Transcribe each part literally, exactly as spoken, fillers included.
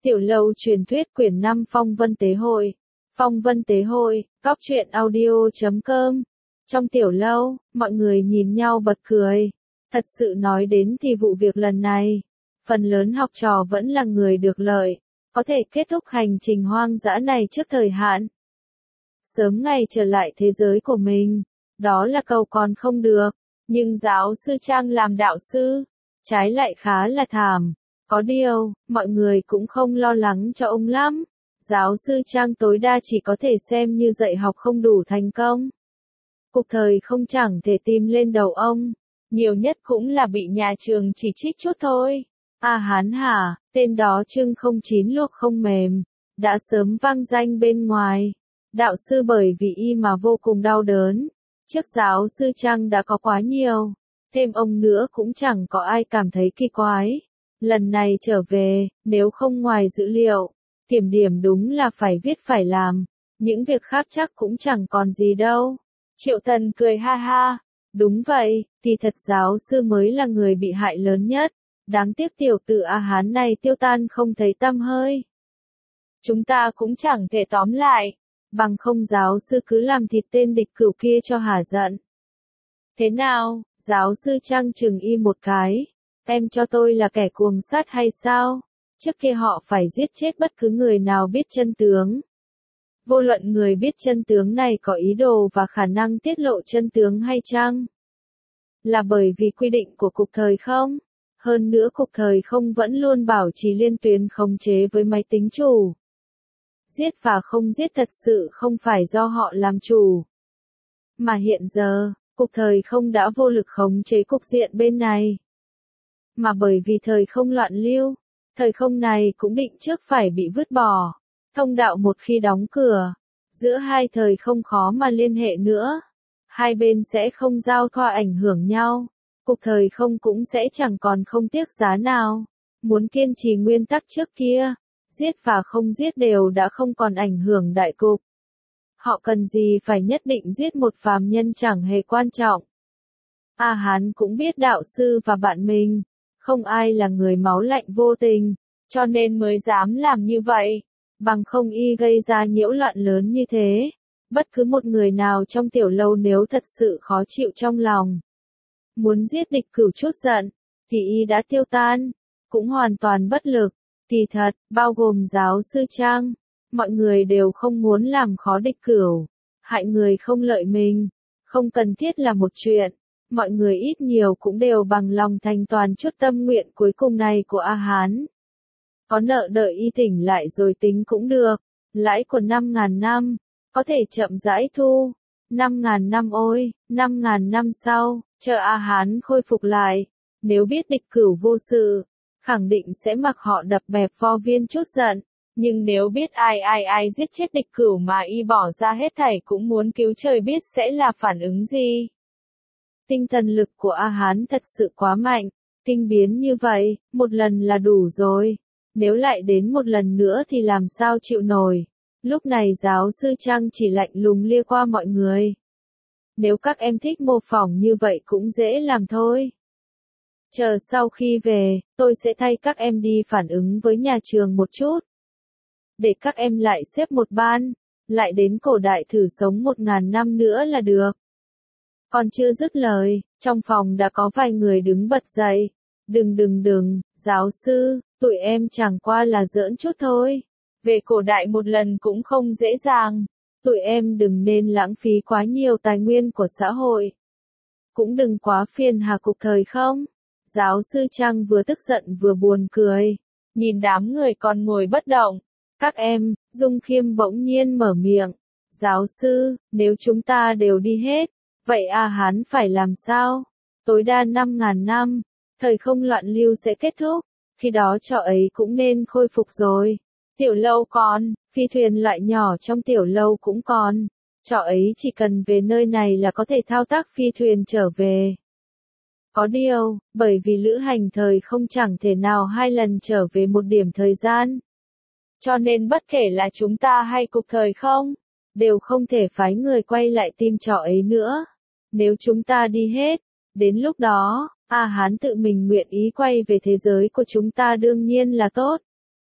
Tiểu lâu truyền thuyết quyển năm Phong Vân Tế Hội. Phong Vân Tế Hội, góc truyện audio chấm com. Trong tiểu lâu, mọi người nhìn nhau bật cười. Thật sự nói đến thì vụ việc lần này, phần lớn học trò vẫn là người được lợi, có thể kết thúc hành trình hoang dã này trước thời hạn. Sớm ngày trở lại thế giới của mình, đó là cầu còn không được, nhưng giáo sư Trang làm đạo sư, trái lại khá là thảm. Có điều, mọi người cũng không lo lắng cho ông lắm. Giáo sư Trang tối đa chỉ có thể xem như dạy học không đủ thành công. Cục thời không chẳng thể tìm lên đầu ông. Nhiều nhất cũng là bị nhà trường chỉ trích chút thôi. À hán hả, tên đó chưng không chín luộc không mềm. Đã sớm vang danh bên ngoài. Đạo sư bởi vì y mà vô cùng đau đớn. Trước giáo sư Trang đã có quá nhiều. Thêm ông nữa cũng chẳng có ai cảm thấy kỳ quái. Lần này trở về, nếu không ngoài dữ liệu, kiểm điểm đúng là phải viết phải làm, những việc khác chắc cũng chẳng còn gì đâu. Triệu Tần cười ha ha, đúng vậy, thì thật giáo sư mới là người bị hại lớn nhất, đáng tiếc tiểu tử A Hán này tiêu tan không thấy tăm hơi. Chúng ta cũng chẳng thể tóm lại, bằng không giáo sư cứ làm thịt tên địch cửu kia cho hả giận. Thế nào, giáo sư Trang chừng y một cái. Em cho tôi là kẻ cuồng sát hay sao? Trước kia họ phải giết chết bất cứ người nào biết chân tướng. Vô luận người biết chân tướng này có ý đồ và khả năng tiết lộ chân tướng hay chăng? Là bởi vì quy định của cục thời không? Hơn nữa cục thời không vẫn luôn bảo trì liên tuyến khống chế với máy tính chủ. Giết và không giết thật sự không phải do họ làm chủ. Mà hiện giờ, cục thời không đã vô lực khống chế cục diện bên này. Mà bởi vì thời không loạn lưu, thời không này cũng định trước phải bị vứt bỏ. Thông đạo một khi đóng cửa, giữa hai thời không khó mà liên hệ nữa. Hai bên sẽ không giao thoa ảnh hưởng nhau. Cục thời không cũng sẽ chẳng còn không tiếc giá nào. Muốn kiên trì nguyên tắc trước kia, giết và không giết đều đã không còn ảnh hưởng đại cục. Họ cần gì phải nhất định giết một phàm nhân chẳng hề quan trọng. A Hán cũng biết đạo sư và bạn mình. Không ai là người máu lạnh vô tình, cho nên mới dám làm như vậy. Bằng không y gây ra nhiễu loạn lớn như thế. Bất cứ một người nào trong tiểu lâu nếu thật sự khó chịu trong lòng, muốn giết địch cửu chút giận, thì y đã tiêu tan, cũng hoàn toàn bất lực. Thì thật, bao gồm giáo sư Trang, mọi người đều không muốn làm khó địch cửu, hại người không lợi mình, không cần thiết là một chuyện. Mọi người ít nhiều cũng đều bằng lòng thành toàn chút tâm nguyện cuối cùng này của A Hán. Có nợ đợi y tỉnh lại rồi tính cũng được, lãi của năm ngàn năm, có thể chậm rãi thu. Năm ngàn năm ôi, năm ngàn năm sau, chờ A Hán khôi phục lại, nếu biết địch cửu vô sự, khẳng định sẽ mặc họ đập bẹp vo viên chút giận. Nhưng nếu biết ai ai ai giết chết địch cửu mà y bỏ ra hết thảy cũng muốn cứu trời biết sẽ là phản ứng gì. Tinh thần lực của A Hán thật sự quá mạnh, kinh biến như vậy, một lần là đủ rồi. Nếu lại đến một lần nữa thì làm sao chịu nổi. Lúc này giáo sư Trang chỉ lạnh lùng lia qua mọi người. Nếu các em thích mô phỏng như vậy cũng dễ làm thôi. Chờ sau khi về, tôi sẽ thay các em đi phản ứng với nhà trường một chút. Để các em lại xếp một ban, lại đến cổ đại thử sống một ngàn năm nữa là được. Còn chưa dứt lời, trong phòng đã có vài người đứng bật dậy. Đừng đừng đừng, giáo sư, tụi em chẳng qua là giỡn chút thôi. Về cổ đại một lần cũng không dễ dàng. Tụi em đừng nên lãng phí quá nhiều tài nguyên của xã hội. Cũng đừng quá phiền hà cục thời không. Giáo sư Trang vừa tức giận vừa buồn cười. Nhìn đám người còn ngồi bất động. Các em, Dung Khiêm bỗng nhiên mở miệng. Giáo sư, nếu chúng ta đều đi hết, vậy A Hán phải làm sao? Tối đa năm ngàn năm, thời không loạn lưu sẽ kết thúc, khi đó trò ấy cũng nên khôi phục rồi. Tiểu lâu còn, phi thuyền loại nhỏ trong tiểu lâu cũng còn. Trò ấy chỉ cần về nơi này là có thể thao tác phi thuyền trở về. Có điều, bởi vì lữ hành thời không chẳng thể nào hai lần trở về một điểm thời gian. Cho nên bất kể là chúng ta hay cục thời không, đều không thể phái người quay lại tìm trò ấy nữa. Nếu chúng ta đi hết, đến lúc đó, A Hán tự mình nguyện ý quay về thế giới của chúng ta đương nhiên là tốt.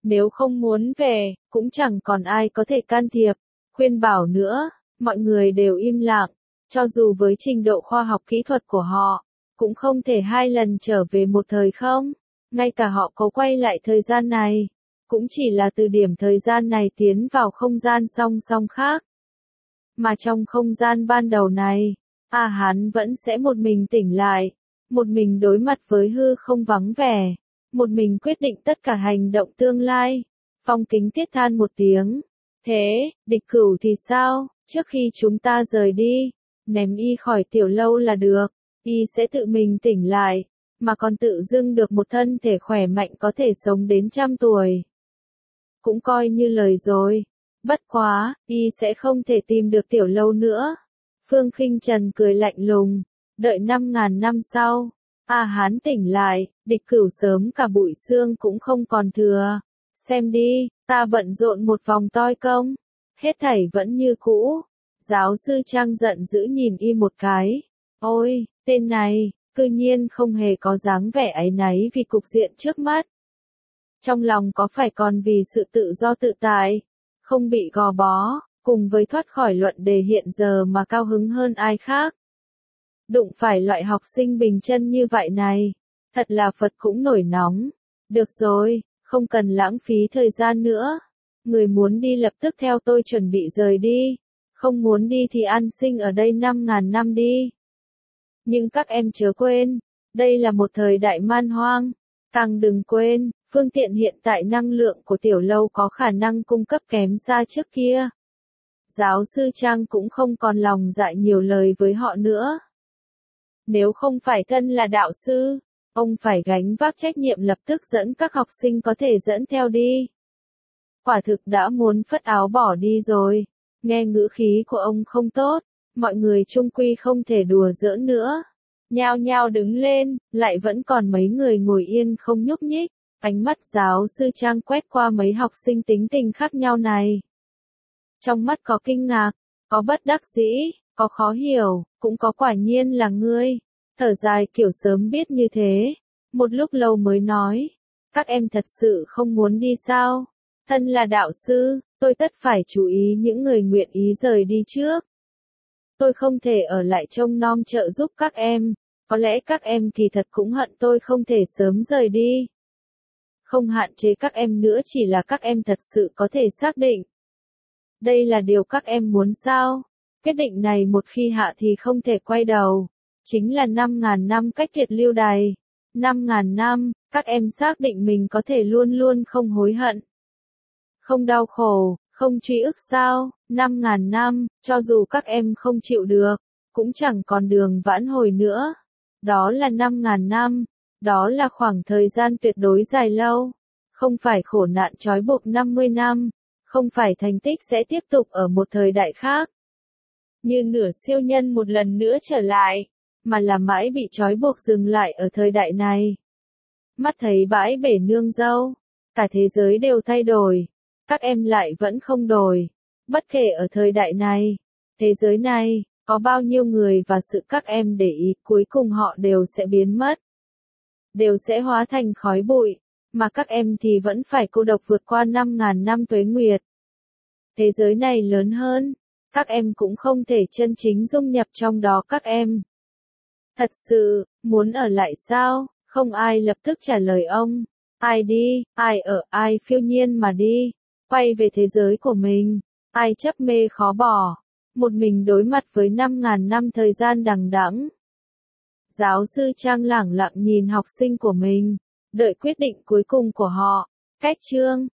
Nếu không muốn về, cũng chẳng còn ai có thể can thiệp, khuyên bảo nữa, mọi người đều im lặng, cho dù với trình độ khoa học kỹ thuật của họ, cũng không thể hai lần trở về một thời không, ngay cả họ có quay lại thời gian này, cũng chỉ là từ điểm thời gian này tiến vào không gian song song khác. Mà trong không gian ban đầu này, A Hán vẫn sẽ một mình tỉnh lại, một mình đối mặt với hư không vắng vẻ, một mình quyết định tất cả hành động tương lai. Phong Kính Tiết than một tiếng. Thế, địch cửu thì sao, trước khi chúng ta rời đi, ném y khỏi tiểu lâu là được, y sẽ tự mình tỉnh lại, mà còn tự dưng được một thân thể khỏe mạnh có thể sống đến trăm tuổi. Cũng coi như lời rồi. Bất quá, y sẽ không thể tìm được tiểu lâu nữa. Phương Khinh Trần cười lạnh lùng, đợi năm ngàn năm sau, A Hán tỉnh lại, địch cửu sớm cả bụi xương cũng không còn thừa. Xem đi, ta bận rộn một vòng toi công, hết thảy vẫn như cũ. Giáo sư Trang giận dữ nhìn y một cái. Ôi, tên này, cư nhiên không hề có dáng vẻ áy náy vì cục diện trước mắt. Trong lòng có phải còn vì sự tự do tự tại, không bị gò bó, cùng với thoát khỏi luận đề hiện giờ mà cao hứng hơn ai khác. Đụng phải loại học sinh bình chân như vậy này, thật là Phật cũng nổi nóng. Được rồi, không cần lãng phí thời gian nữa. Người muốn đi lập tức theo tôi chuẩn bị rời đi, không muốn đi thì an sinh ở đây năm ngàn năm đi. Nhưng các em chớ quên, đây là một thời đại man hoang. Càng đừng quên, phương tiện hiện tại năng lượng của tiểu lâu có khả năng cung cấp kém xa trước kia. Giáo sư Trang cũng không còn lòng dại nhiều lời với họ nữa. Nếu không phải thân là đạo sư, ông phải gánh vác trách nhiệm lập tức dẫn các học sinh có thể dẫn theo đi. Quả thực đã muốn phất áo bỏ đi rồi. Nghe ngữ khí của ông không tốt, mọi người chung quy không thể đùa giỡn nữa. Nhao nhao đứng lên, lại vẫn còn mấy người ngồi yên không nhúc nhích. Ánh mắt giáo sư Trang quét qua mấy học sinh tính tình khác nhau này. Trong mắt có kinh ngạc, có bất đắc dĩ, có khó hiểu, cũng có quả nhiên là ngươi. Thở dài kiểu sớm biết như thế. Một lúc lâu mới nói, các em thật sự không muốn đi sao? Thân là đạo sư, tôi tất phải chú ý những người nguyện ý rời đi trước. Tôi không thể ở lại trông nom trợ giúp các em, có lẽ các em thì thật cũng hận tôi không thể sớm rời đi. Không hạn chế các em nữa chỉ là các em thật sự có thể xác định. Đây là điều các em muốn sao? Quyết định này một khi hạ thì không thể quay đầu. Chính là năm ngàn năm cách biệt lưu đày. Năm ngàn năm, các em xác định mình có thể luôn luôn không hối hận. Không đau khổ, không truy ức sao? Năm ngàn năm, cho dù các em không chịu được, cũng chẳng còn đường vãn hồi nữa. Đó là năm ngàn năm. Đó là khoảng thời gian tuyệt đối dài lâu. Không phải khổ nạn trói buộc năm mươi năm. Không phải thành tích sẽ tiếp tục ở một thời đại khác. Như nửa siêu nhân một lần nữa trở lại. Mà là mãi bị trói buộc dừng lại ở thời đại này. Mắt thấy bãi bể nương dâu. Cả thế giới đều thay đổi. Các em lại vẫn không đổi. Bất kể ở thời đại này, thế giới này, có bao nhiêu người và sự các em để ý cuối cùng họ đều sẽ biến mất. Đều sẽ hóa thành khói bụi, mà các em thì vẫn phải cô độc vượt qua năm ngàn năm tuế nguyệt. Thế giới này lớn hơn, các em cũng không thể chân chính dung nhập trong đó các em. Thật sự, muốn ở lại sao? Không ai lập tức trả lời ông. Ai đi, ai ở, ai phiêu nhiên mà đi. Quay về thế giới của mình. Ai chấp mê khó bỏ. Một mình đối mặt với năm ngàn năm thời gian đằng đẵng. Giáo sư Trang lẳng lặng nhìn học sinh của mình. Đợi quyết định cuối cùng của họ. Cách chương.